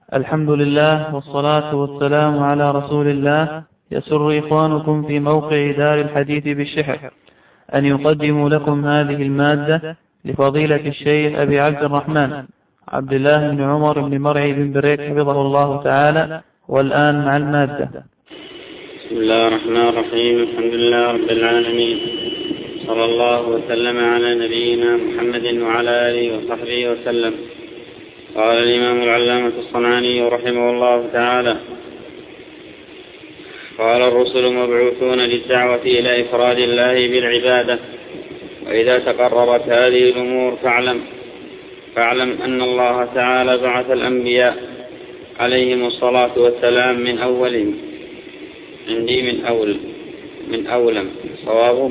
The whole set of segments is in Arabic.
الحمد لله والصلاة والسلام على رسول الله. يسر إخوانكم في موقع دار الحديث بالشحر أن يقدموا لكم هذه المادة لفضيلة الشيخ أبي عبد الرحمن عبد الله بن عمر بن مرعي بن بريك حفظه الله تعالى. والآن مع المادة. بسم الله الرحمن الرحيم. الحمد لله رب العالمين، صلى الله وسلم على نبينا محمد وعلى آله وصحبه وسلم. قال الإمام العلامة الصنعاني رحمه الله تعالى: قال: الرسل مبعوثون للدعوة إلى إفراد الله بالعبادة، وإذا تقررت هذه الأمور فاعلم أن الله تعالى بعث الأنبياء عليهم الصلاة والسلام من أولهم، عندي من أولهم صوابه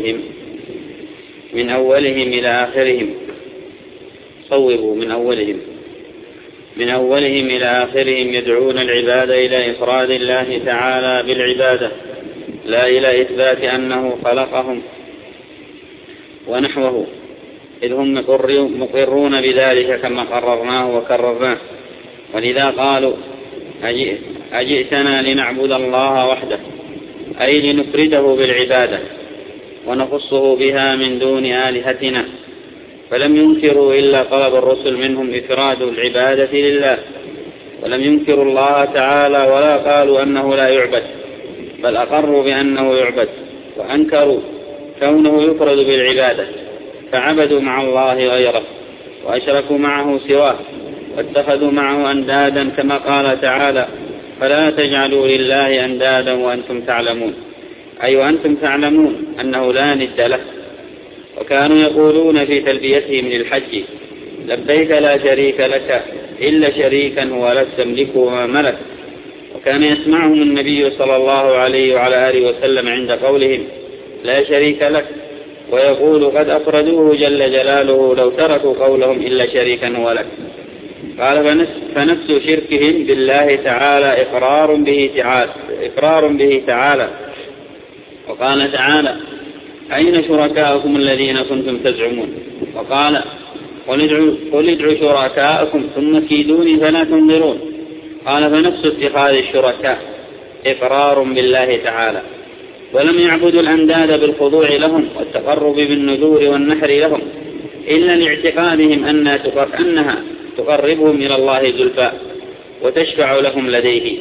من أولهم إلى آخرهم، صوبوا من أولهم إلى آخرهم يدعون العباد إلى إفراد الله تعالى بالعبادة، لا إلى إثبات أنه خلقهم ونحوه، إذ هم مقرون بذلك كما قررناه وكررناه. ولذا قالوا: أجئتنا لنعبد الله وحده، أي لنفرده بالعبادة ونخصه بها من دون آلهتنا. فلم ينكروا إلا طلب الرسل منهم إفراد العبادة لله، ولم ينكروا الله تعالى ولا قالوا أنه لا يعبد، بل أقروا بأنه يعبد، وأنكروا كونه يفرد بالعبادة، فعبدوا مع الله غيره وأشركوا معه سواه واتخذوا معه أندادا، كما قال تعالى: فلا تجعلوا لله أندادا وأنتم تعلمون، أي وأنتم تعلمون أنه لا ند له. وكانوا يقولون في تلبيتهم للحج: لبيك لا شريك لك إلا شريكا هو لك تملكه وما ملك. وكان يسمعهم النبي صلى الله عليه وعلى آله وسلم عند قولهم: لا شريك لك، ويقول: قد أفردوه جل جلاله لو تركوا قولهم إلا شريكا هو لك. قال: فنفس شركهم بالله تعالى إقرار به تعالى. وقال تعالى: أين شركاؤكم الذين كنتم تزعمون؟ وقال: قل ادعوا شركاءكم ثم كيدوني فلا تنظرون. قال: فنفس اتخاذ الشركاء إقرار بالله تعالى. ولم يعبدوا الأنداد بالخضوع لهم والتقرب بالنذور والنحر لهم إلا لاعتقادهم أنها تقربهم إلى الله زلفى وتشفع لهم لديه.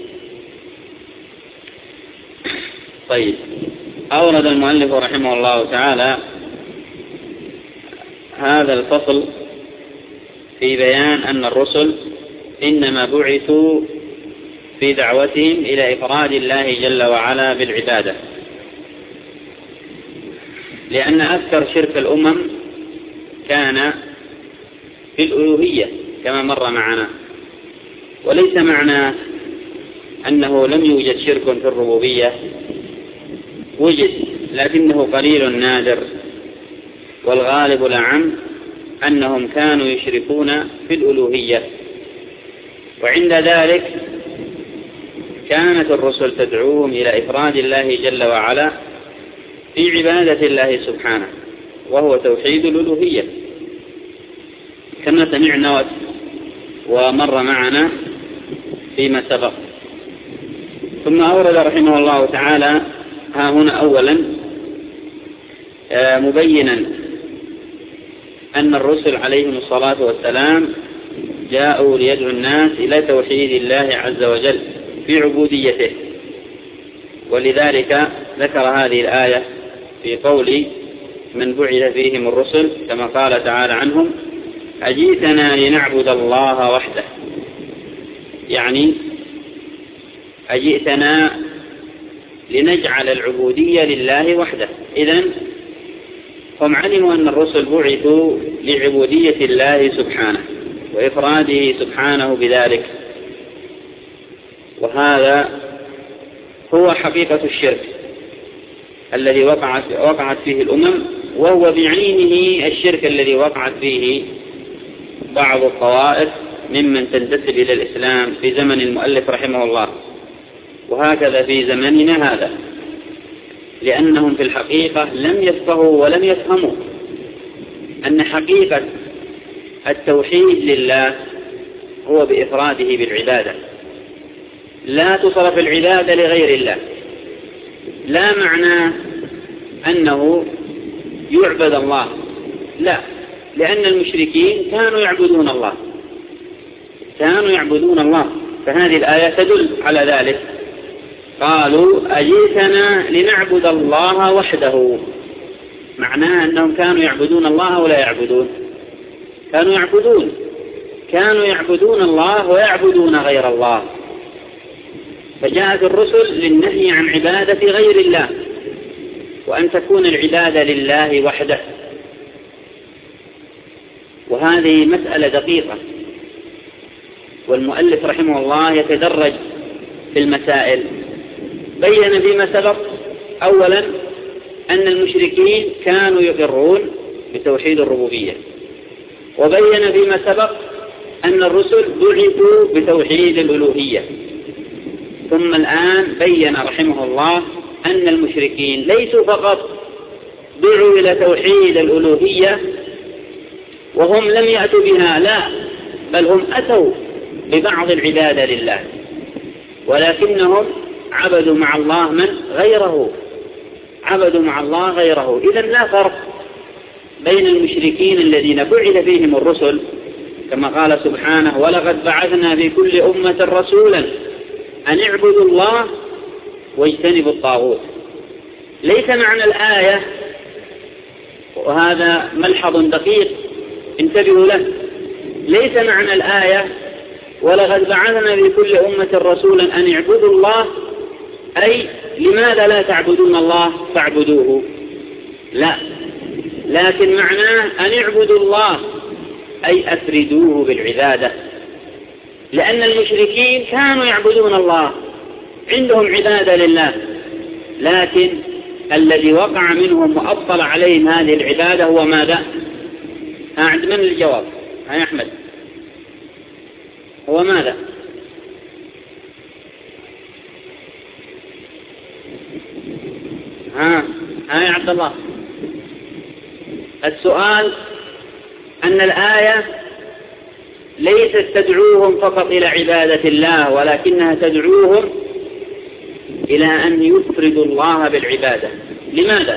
طيب، أورد المؤلف رحمه الله تعالى هذا الفصل في بيان أن الرسل إنما بعثوا في دعوتهم إلى إفراد الله جل وعلا بالعبادة، لأن أكثر شرك الأمم كان في الألوهية كما مر معنا. وليس معنى أنه لم يوجد شرك في الربوبية، وجد لكنه قليل نادر، والغالب الأعم أنهم كانوا يشركون في الألوهية. وعند ذلك كانت الرسل تدعوهم إلى إفراد الله جل وعلا في عبادة الله سبحانه، وهو توحيد الألوهية كما سمعنا ومر معنا فيما سبق. ثم أورد رحمه الله تعالى ها هنا أولا مبينا أن الرسل عليهم الصلاة والسلام جاءوا ليدعوا الناس إلى توحيد الله عز وجل في عبوديته، ولذلك ذكر هذه الآية في قول من بعث فيهم الرسل كما قال تعالى عنهم: أجئتنا لنعبد الله وحده، يعني أجئتنا لنجعل العبودية لله وحده. إذن هم علموا أن الرسل بعثوا لعبودية الله سبحانه وإفراده سبحانه بذلك، وهذا هو حقيقة الشرك الذي وقعت فيه الأمم، وهو بعينه الشرك الذي وقعت فيه بعض الطوائف ممن تنتسب إلى الإسلام في زمن المؤلف رحمه الله، وهكذا في زمننا هذا، لأنهم في الحقيقة لم يفقهوا ولم يفهموا أن حقيقة التوحيد لله هو بإفراده بالعبادة، لا تصرف العبادة لغير الله. لا معنى أنه يعبد الله، لا، لأن المشركين كانوا يعبدون الله، فهذه الآية تدل على ذلك. قالوا أجئتنا لنعبد الله وحده، معناه أنهم كانوا يعبدون الله ولا يعبدون؟ كانوا يعبدون الله ويعبدون غير الله، فجاءت الرسل للنهي عن عبادة غير الله، وأن تكون العبادة لله وحده. وهذه مسألة دقيقة، والمؤلف رحمه الله يتدرج في المسائل. بين فيما سبق أولا أن المشركين كانوا يقرون بتوحيد الربوبية، وبين فيما سبق أن الرسل بعثوا بتوحيد الألوهية. ثم الآن بين رحمه الله أن المشركين ليسوا فقط دعوا إلى توحيد الألوهية وهم لم يأتوا بها، لا، بل هم أتوا ببعض العبادة لله، ولكنهم عبدوا مع الله غيره. إذن لا فرق بين المشركين الذين بعث فيهم الرسل، كما قال سبحانه: ولقد بعثنا في كل أمة رسولا أن اعبدوا الله واجتنبوا الطاغوت. ليس معنى الآية، وهذا ملحظ دقيق انتبهوا له، ليس معنى الآية ولقد بعثنا في كل أمة رسولا أن اعبدوا الله أي لماذا لا تعبدون الله فاعبدوه، لا، لكن معناه أن اعبدوا الله أي أفردوه بالعبادة، لأن المشركين كانوا يعبدون الله، عندهم عبادة لله، لكن الذي وقع منهم وأبطل عليهم هذه العبادة هو ماذا؟ عند من الجواب؟ يا أحمد، هو ماذا؟ يا عبد الله، السؤال أن الآية ليست تدعوهم فقط إلى عبادة الله، ولكنها تدعوهم إلى أن يفردوا الله بالعبادة. لماذا؟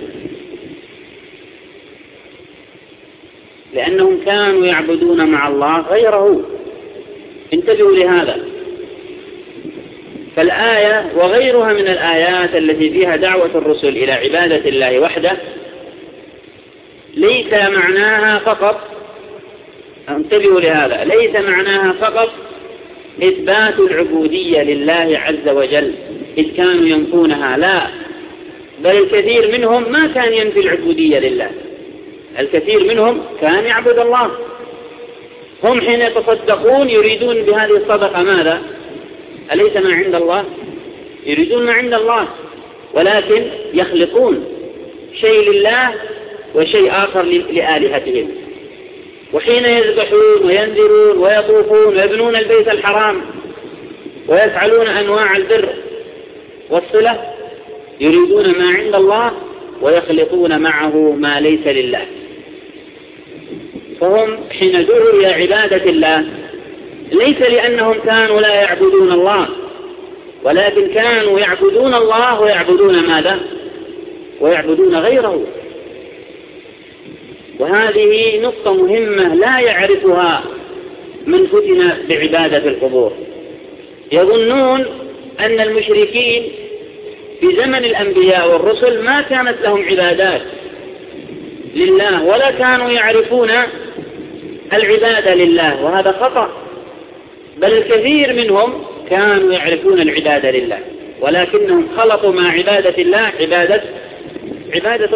لأنهم كانوا يعبدون مع الله غيره، انتبهوا لهذا. فالآية وغيرها من الآيات التي فيها دعوة الرسل إلى عبادة الله وحده ليس معناها فقط، انتبهوا لهذا، ليس معناها فقط إثبات العبودية لله عز وجل إذ كانوا ينفونها، لا، بل الكثير منهم ما كان ينفي العبودية لله، الكثير منهم كان يعبد الله. هم حين يتصدقون يريدون بهذه الصدقة ماذا؟ أليس ما عند الله؟ يريدون ما عند الله، ولكن يخلقون شيء لله وشيء آخر لآلهتهم. وحين يذبحون وينذرون ويطوفون ويبنون البيت الحرام ويفعلون أنواع البر والصلة يريدون ما عند الله ويخلقون معه ما ليس لله. فهم حين دعوا إلى عبادة الله ليس لأنهم كانوا لا يعبدون الله، ولكن كانوا يعبدون الله ويعبدون ماذا؟ ويعبدون غيره. وهذه نقطة مهمة لا يعرفها من فتن بعبادة القبور. يظنون أن المشركين في زمن الأنبياء والرسل ما كانت لهم عبادات لله ولا كانوا يعرفون العبادة لله، وهذا خطأ، بل الكثير منهم كانوا يعرفون العبادة لله، ولكنهم خلطوا مع عبادة الله عبادة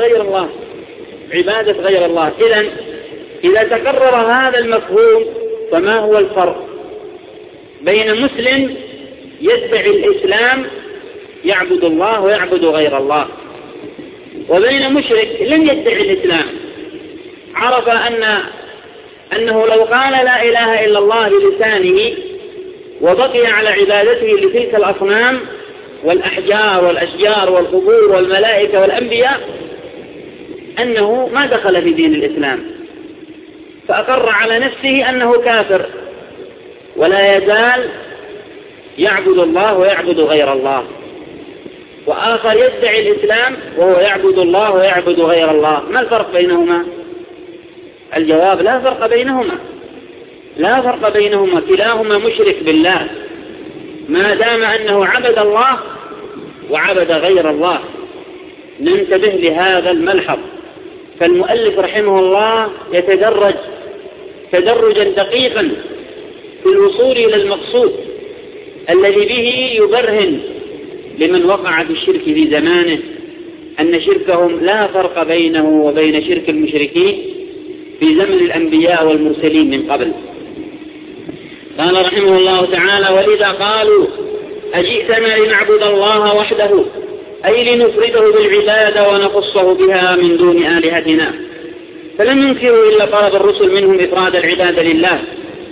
غير الله. إذا تكرر هذا المفهوم فما هو الفرق بين مسلم يدعي الإسلام يعبد الله ويعبد غير الله، وبين مشرك لم يدعي الإسلام عرف أنه لو قال لا إله إلا الله بلسانه وبقي على عبادته لتلك الأصنام والأحجار والأشجار والقبور والملائكة والأنبياء أنه ما دخل في دين الإسلام، فأقر على نفسه أنه كافر، ولا يزال يعبد الله ويعبد غير الله، وآخر يدعي الإسلام وهو يعبد الله ويعبد غير الله. ما الفرق بينهما؟ الجواب: لا فرق بينهما، لا فرق بينهما، كلاهما مشرك بالله ما دام أنه عبد الله وعبد غير الله. ننتبه لهذا الملحظ. فالمؤلف رحمه الله يتدرج تدرجا دقيقا في الوصول إلى المقصود الذي به يبرهن لمن وقع في الشرك في زمانه أن شركهم لا فرق بينه وبين شرك المشركين في زمن الأنبياء والمرسلين من قبل. قال رحمه الله تعالى: ولذا قالوا أجئتنا لنعبد الله وحده، أي لنفرده بالعبادة ونخصه بها من دون آلهتنا. فلم ينكروا إلا طلب الرسل منهم إفراد العبادة لله،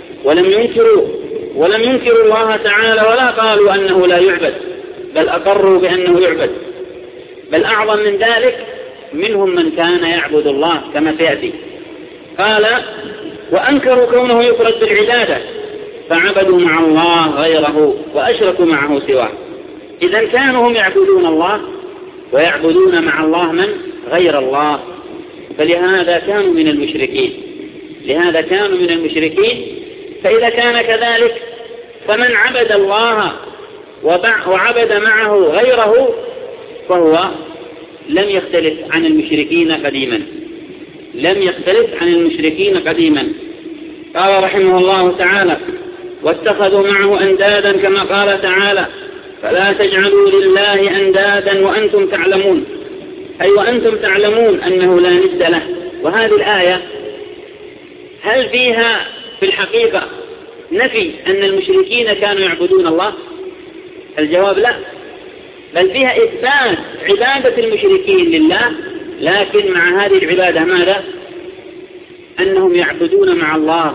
ولم ينكروا الله تعالى، ولا قالوا أنه لا يعبد، بل أقروا بأنه يعبد. بل أعظم من ذلك منهم من كان يعبد الله كما سيأتي. قال: وأنكروا كونه يفرد بالعبادة، فعبدوا مع الله غيره وأشركوا معه سواه. إذن كانوا هم يعبدون الله ويعبدون مع الله من غير الله، فلهذا كانوا من المشركين. فإذا كان كذلك فمن عبد الله وعبد معه غيره فهو لم يختلف عن المشركين قديما. قال رحمه الله تعالى: واتخذوا معه أندادا، كما قال تعالى: فلا تجعلوا لله أندادا وأنتم تعلمون، أي وأنتم تعلمون أنه لا ند له. وهذه الآية هل فيها في الحقيقة نفي أن المشركين كانوا يعبدون الله؟ الجواب لا، بل فيها إثبات عبادة المشركين لله، لكن مع هذه العبادة ماذا؟ أنهم يعبدون مع الله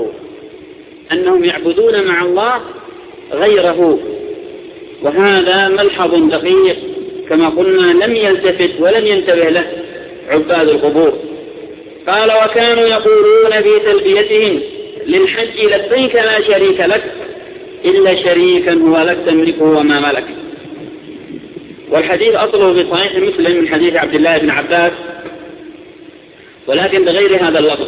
غيره. وهذا ملحظ دقيق كما قلنا لم يلتفت ولم ينتبه له عباد القبور. قال: وكانوا يقولون في تلبيتهم للحج: لبيك لا شريك لك إلا شريكا هو لك تملكه وما ملك. والحديث أصله في صحيح مسلم من حديث عبد الله بن عباس، ولكن بغير هذا اللفظ،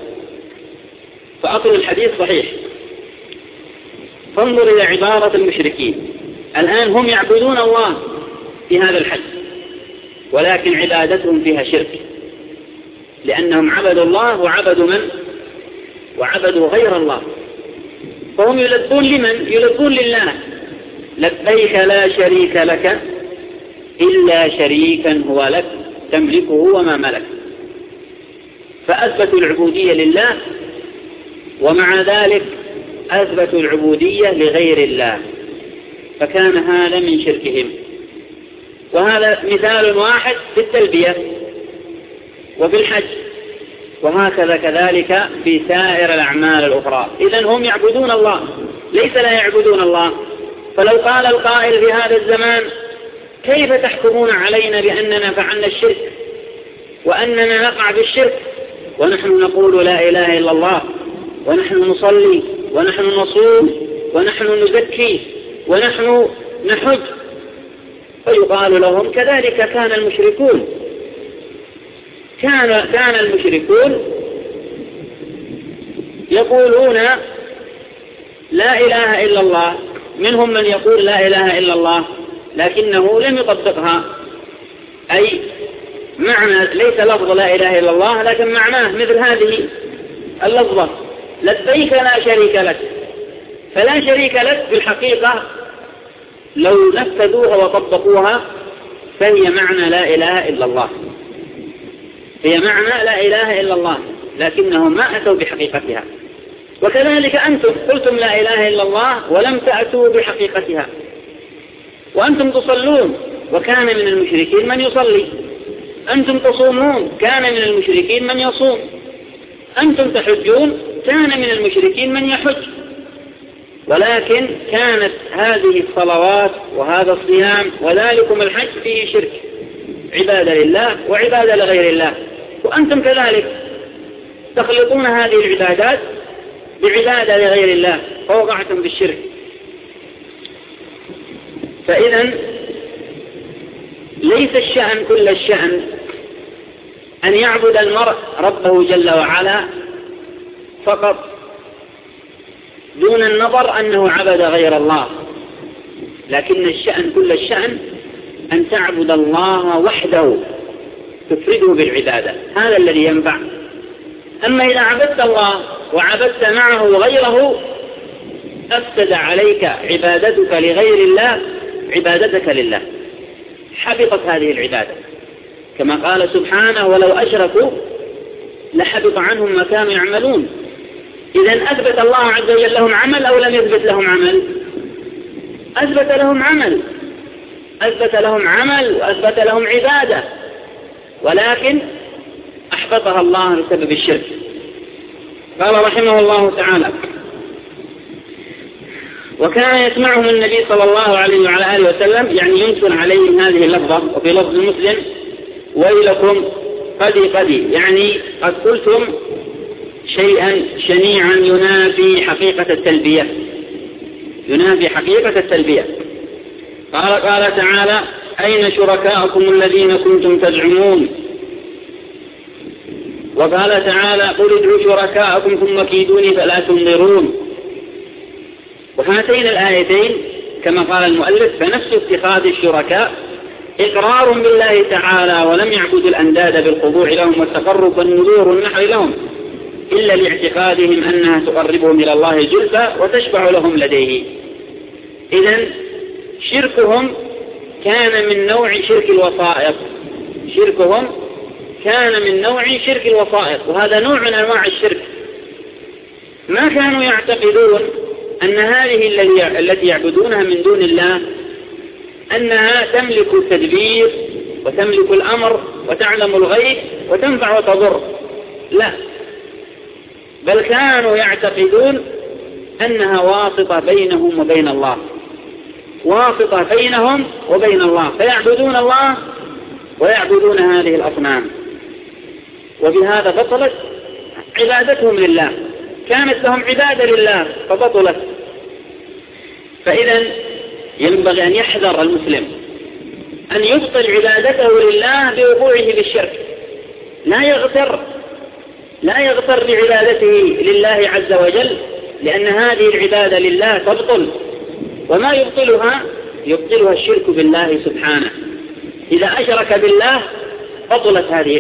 فأصل الحديث صحيح. فانظر إلى عبارة المشركين. الآن هم يعبدون الله في هذا الحج، ولكن عبادتهم فيها شرك، لأنهم عبدوا الله وعبدوا من؟ وعبدوا غير الله. فهم يلبون لمن؟ يلبون لله: لبيك لا شريك لك إلا شريكا هو لك تملكه وما ملك. فأثبتوا العبودية لله، ومع ذلك أثبتوا العبودية لغير الله، فكان هذا من شركهم. وهذا مثال واحد في التلبية وفي الحج، وهكذا كذلك في سائر الأعمال الأخرى. إذن هم يعبدون الله، ليس لا يعبدون الله. فلو قال القائل في هذا الزمان: كيف تحكمون علينا بأننا فعلنا الشرك وأننا نقع بالشرك ونحن نقول لا إله إلا الله، ونحن نصلي، ونحن نصوم، ونحن نزكي، ونحن نحج؟ فيقال لهم: كذلك كان المشركون. كان المشركون يقولون لا إله إلا الله، منهم من يقول لا إله إلا الله لكنه لم يطبقها، أي معنى ليس لفظ لا إله إلا الله لكن معناه مثل هذه اللفظة: لبيك لا شريك لك. فلا شريك لك في الحقيقة لو نفذوها وطبقوها فهي معنى لا إله إلا الله، هي معنى لا إله إلا الله، لكنهم ما أتوا بحقيقتها. وكذلك أنتم قلتم لا إله إلا الله ولم تأتوا بحقيقتها. وأنتم تصلون وكان من المشركين من يصلي، أنتم تصومون كان من المشركين من يصوم، أنتم تحجون كان من المشركين من يحج. ولكن كانت هذه الصلوات وهذا الصيام وذلكم الحج فيه شرك، عبادة لله وعبادة لغير الله. وأنتم كذلك تخلطون هذه العبادات بعبادة لغير الله، فوقعتم بالشرك. فإذا ليس الشأن كل الشأن أن يعبد المرء ربه جل وعلا فقط دون النظر أنه عبد غير الله، لكن الشأن كل الشأن أن تعبد الله وحده تفرده بالعبادة، هذا الذي ينفع. أما إذا عبدت الله وعبدت معه غيره أفسد عليك عبادتك لغير الله عبادتك لله، حبطت هذه العبادة، كما قال سبحانه ولو أشركوا لحبط عنهم ما كانوا يعملون. إذا أثبت الله عز وجل لهم عمل أو لم يثبت لهم عمل؟ أثبت لهم عمل، أثبت لهم عمل وأثبت لهم عبادة، ولكن أحبطها الله بسبب الشرك. قال رحمه الله تعالى: وكان يسمعهم النبي صلى الله عليه وعلى آله وسلم، يعني ينكر عليهم هذه اللفظة. وفي لفظ مسلم: ويلكم قدي، يعني قد قلتم شيئا شنيعا ينافي حقيقة التلبية، ينافي حقيقة التلبية. قال تعالى: أين شركاؤكم الذين كنتم تزعمون؟ وقال تعالى: قل ادعوا شركاءكم ثم كيدوني فلا تنظرون. وهاتين الآيتين كما قال المؤلف فنفس اتخاذ الشركاء إقرار بالله تعالى، ولم يعبدوا الأنداد بالخضوع لهم والتقرب والنذور والنحر لهم إلا لاعتقادهم أنها تقربهم إلى الله زلفى وتشفع لهم لديه. إذن شركهم كان من نوع شرك الوسائط، شركهم كان من نوع شرك الوسائط، وهذا نوع من أنواع الشرك. ما كانوا يعتقدون أن هذه التي يعبدونها من دون الله أنها تملك التدبير وتملك الأمر وتعلم الغيب وتنفع وتضر، لا، بل كانوا يعتقدون أنها واسطة بينهم وبين الله، واسطة بينهم وبين الله، فيعبدون الله ويعبدون هذه الأصنام، وبهذا بطلت عبادتهم لله، كانت لهم عبادة لله فبطلت. فإذا ينبغي أن يحذر المسلم أن يبطل عبادته لله بوقوعه بالشرك، لا يغتر بعبادته لله عز وجل، لأن هذه العبادة لله تبطل، وما يبطلها الشرك بالله سبحانه. إذا أشرك بالله بطلت هذه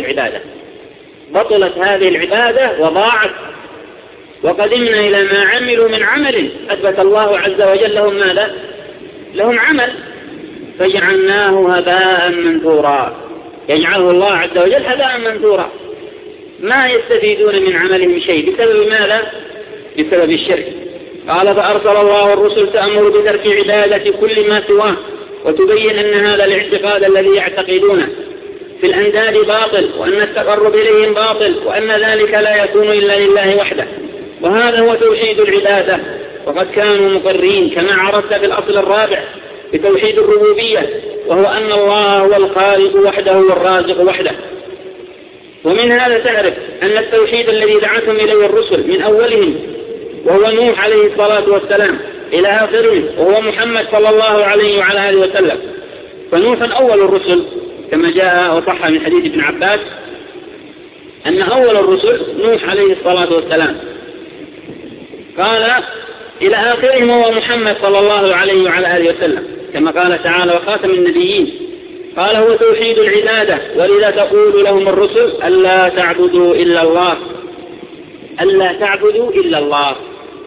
العبادة وضاعت. وقدمنا إلى ما عملوا من عمل أثبت الله عز وجل لهم ماذا؟ لهم عمل فجعلناه هباء منثورا، يجعله الله عز وجل هباء منثورا، ما يستفيدون من عملهم شيء. بسبب ماذا؟ بسبب الشرك. قال: فأرسل الله الرسل تأمر بترك عبادة كل ما سواه، وتبين أن هذا الاعتقاد الذي يعتقدونه في الأنداد باطل، وأن التقرب إليهم باطل، وأن ذلك لا يكون إلا لله وحده، وهذا هو توحيد العبادة. وقد كانوا مقرين كما عرفت في الأصل الرابع بتوحيد الربوبية، وهو أن الله هو الخالق وحده والرازق وحده. ومن هذا تعرف أن التوحيد الذي دعتهم إليه الرسل من أولهم وهو نوح عليه الصلاة والسلام إلى آخرهم وهو محمد صلى الله عليه وعلى آله وسلم. فنوح أول الرسل كما جاء وصح من حديث ابن عباس أن أول الرسل نوح عليه الصلاة والسلام، قال إلى آخرهم هو محمد صلى الله عليه وعلى آله وسلم، كما قال تعالى: وخاتم النبيين. قال: هو توحيد العبادة، ولذا تقول لهم الرسل ألا تعبدوا إلا الله، ألا تعبدوا إلا الله.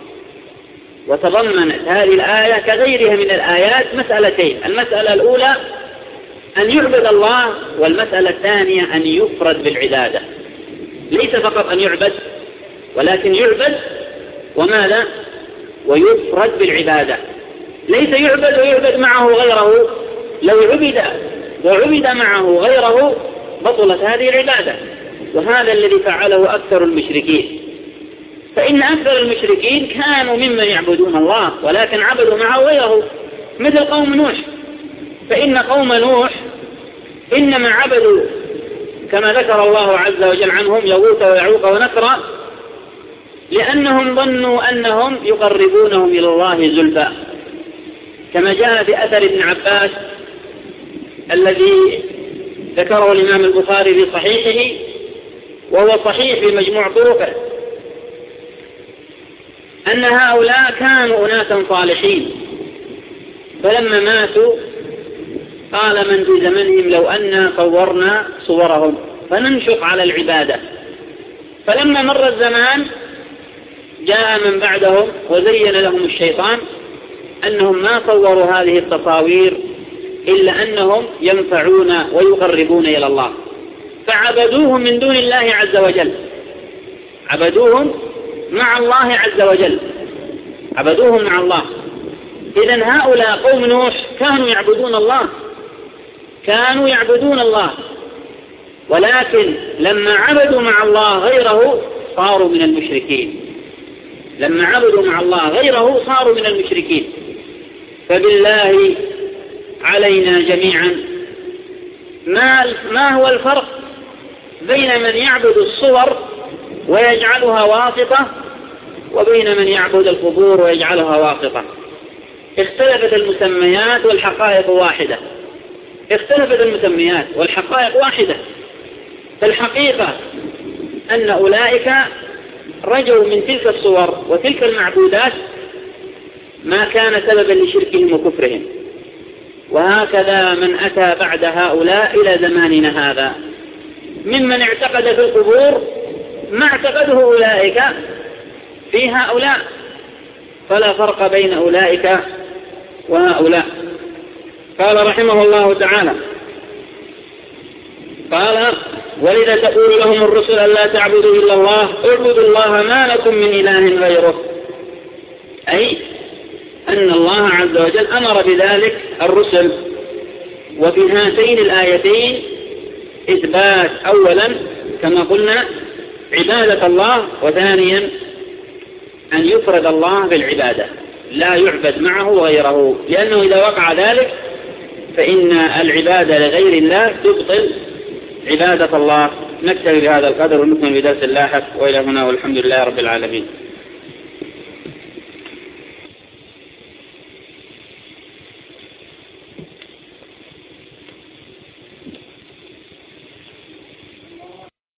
وتضمنت هذه الآية كغيرها من الآيات مسألتين: المسألة الأولى أن يعبد الله، والمسألة الثانية أن يفرد بالعبادة، ليس فقط أن يعبد ولكن يعبد وماذا؟ ويفرد بالعبادة، ليس يعبد ويعبد معه غيره. لو عبد معه غيره بطلت هذه العبادة، وهذا الذي فعله أكثر المشركين. فإن أكثر المشركين كانوا ممن يعبدون الله ولكن عبدوا معه غيره، مثل قوم نوح. فإن قوم نوح إنما عبدوا كما ذكر الله عز وجل عنهم يغوث ويعوق ونسرا، لأنهم ظنوا أنهم يقربونهم إلى الله زلفى، كما جاء في أثر ابن عباس الذي ذكره الإمام البخاري في صحيحه، وهو صحيح بمجموع طرقه، أن هؤلاء كانوا أناسا صالحين، فلما ماتوا قال من في زمنهم لو أننا صورنا صورهم فننشق على العبادة. فلما مر الزمان جاء من بعدهم وزين لهم الشيطان أنهم ما صوروا هذه التصاوير إلا أنهم ينفعون ويقربون إلى الله، فعبدوهم من دون الله عز وجل، عبدوهم مع الله عز وجل، عبدوهم مع الله. إذن هؤلاء قوم نوح كانوا يعبدون الله، كانوا يعبدون الله، ولكن لما عبدوا مع الله غيره صاروا من المشركين، لما عبدوا مع الله غيره صاروا من المشركين. فبالله علينا جميعا ما هو الفرق بين من يعبد الصور ويجعلها واسطة وبين من يعبد القبور ويجعلها واسطة؟ اختلفت المسميات والحقائق واحدة، اختلفت المسميات والحقائق واحدة. فالحقيقة أن أولئك رجوا من تلك الصور وتلك المعبودات ما كان سببا لشركهم وكفرهم. وهكذا من أتى بعد هؤلاء إلى زماننا هذا ممن اعتقد في القبور ما اعتقده أولئك في هؤلاء، فلا فرق بين أولئك وهؤلاء. قال رحمه الله تعالى، قال ولذا تقول لهم الرسل ألا تعبدوا إلا الله اعبدوا الله ما لكم من إله غيره، أي أن الله عز وجل أمر بذلك الرسل. وفي هاتين الآيتين إثبات أولا كما قلنا عبادة الله، وثانيا أن يفرد الله بالعبادة لا يعبد معه غيره، لأنه إذا وقع ذلك فإن العبادة لغير الله تبطل عبادة الله. نكتفي بهذا القدر ونكمل بدرس اللاحق، وإلى هنا والحمد لله رب العالمين.